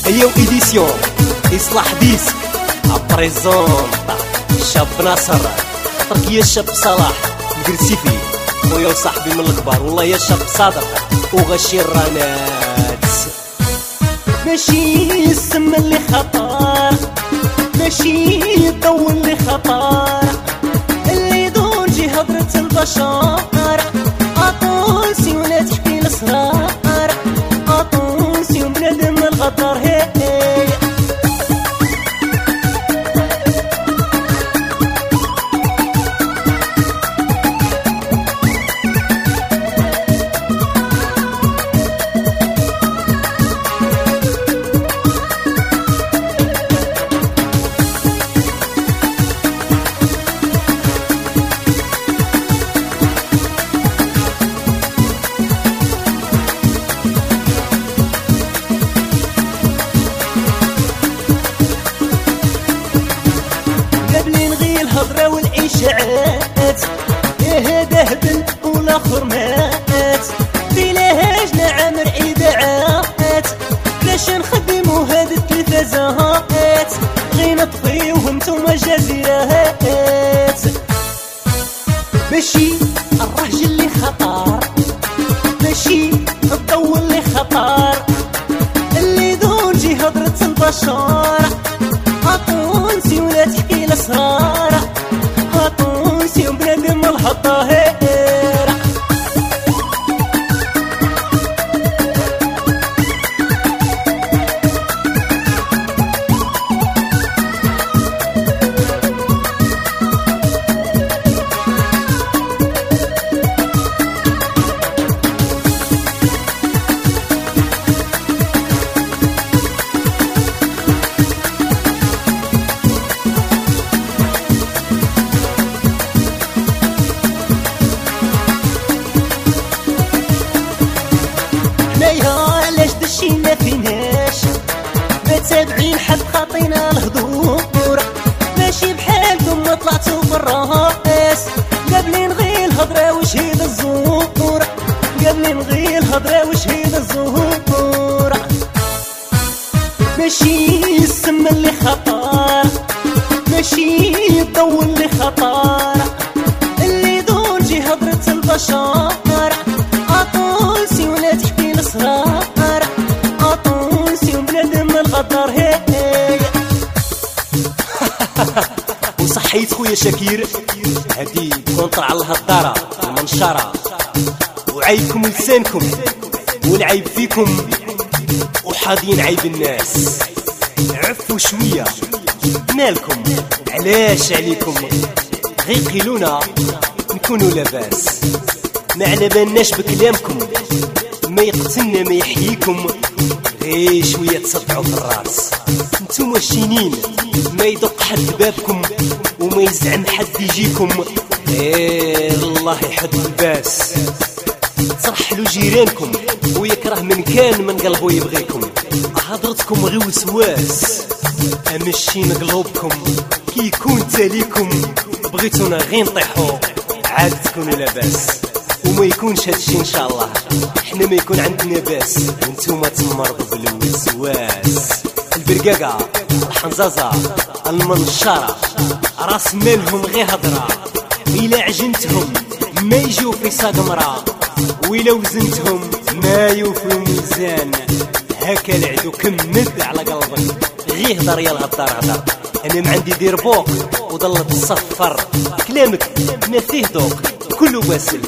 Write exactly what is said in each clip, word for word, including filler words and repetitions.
هي وإيديسيون إصلاح ديسك أبريزونت شاب ناصر خاطرك يا شاب صلاح مقرسيفي خويا وصاحبي من الكبار والله يا شاب صادق وغشي الرانات. ماشي السم اللي خطر ماشي الضو اللي خطر اللي دون جي هضرة البشر أطونسي ولا تحكي الأسرار أطونسي وبنادم الغدار هي الهضرة والإشاعات يا هذا هبل والآخر مات بلاهاش نعمر إذاعات باش نخدمو هاد الثلاثة زهات غي نطفيوهم نتوما جزيرات. ماشي الراجل اللي خطر ماشي الضو اللي خطر اللي دون جي هضرة البشر أطونسي ولا تحكي الأسرار أطونسي وبنادم الهطاهير. علاش دشينا فيناش ما تابعين حد خاطينا الهدور ماشي بحالكم ما طلعتو بالراس قبل نغي الهضرة وشهيد الزهور قبل نغي الهضرة وشهيد الزهور. ماشي السم اللي خطر ماشي الضو اللي خطر اللي دون جي هضرة البشر أطونسي ولا تحكي الأسرار أطونسي وبنادم الغدار هي وصحيت خويا شاكير هادي كونطر على الهضارة المنشرة وعيبكم لسانكم والعيب فيكم وحاضين عيب الناس عفوا شوية مالكم علاش عليكم غير قيلونا نكونوا لاباس ما على بالناش بكلامكم ما يقتلنا ما يحييكم غير شوية تصدعوا في الراس نتوما الشينين ما يدق حد بابكم وما يزعم حد يجيكم ايه الله يحد الباس ترحلوا جيرانكم ويكره من كان من قلبه يبغيكم هضرتكم غير وسواس امشين قلوبكم كي يكون تاليكم بغيتونا غير نطيحوا عاد تكونوا لاباس وما يكونش هادشي ان شاء الله احنا ما يكون عندنا باس وانتوما تمرضوا بالوسواس. البرقاقة الحنزازة المنشرة راس مالهم غير هضرة إلا عجنتهم ما يجيو في ساقمرة وإلا وزنتهم ما يوفوا ميزان هكا العدو كمد على قلبك غيه هضر يا الهضار هضر انا ما عندي دير بوق وضلت تصفر كلامك ما فيه دوق كله باسل.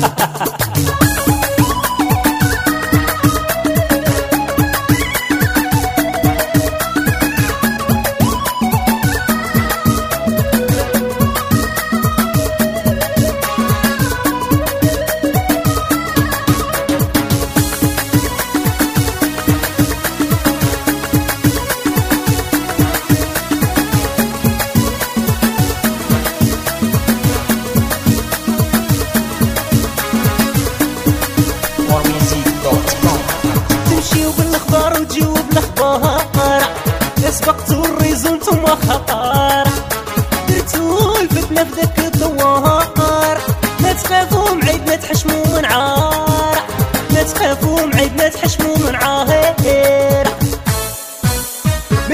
سبقتو الريزون نتوما خطر درتو الفتنة في ذاك الدوار ما تخافو معيب ما تحشمو من عار ما تخافو معيب ما تحشمو من عاهر.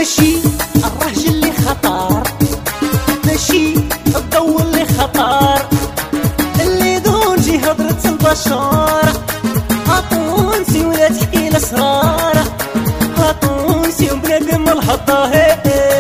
ماشي الرهج اللي خطر، ماشي الضو اللي خطر، اللي دونجي هضرة البشر. هاتونسي ولا تحكي الاسرار، هاتونسي وبنادم الهضاهير.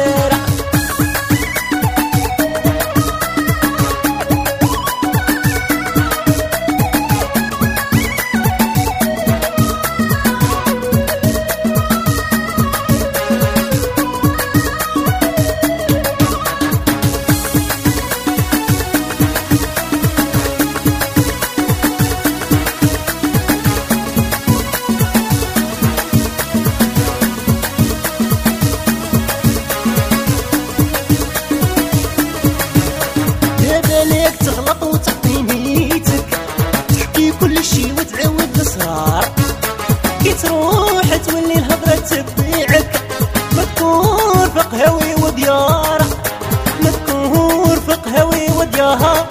بالك تغلط وتعطي نيتك، تحكي كل شي وتعود الاسرار، كي تروح تولي الهضرة تبيعك. مذكور في قهوي وديارة، مذكور في قهوي وديارة.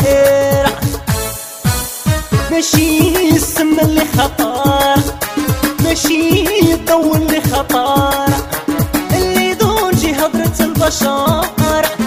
ماشي السم اللي خطر، ماشي الضو اللي خطر، اللي دونجي هضرة البشر.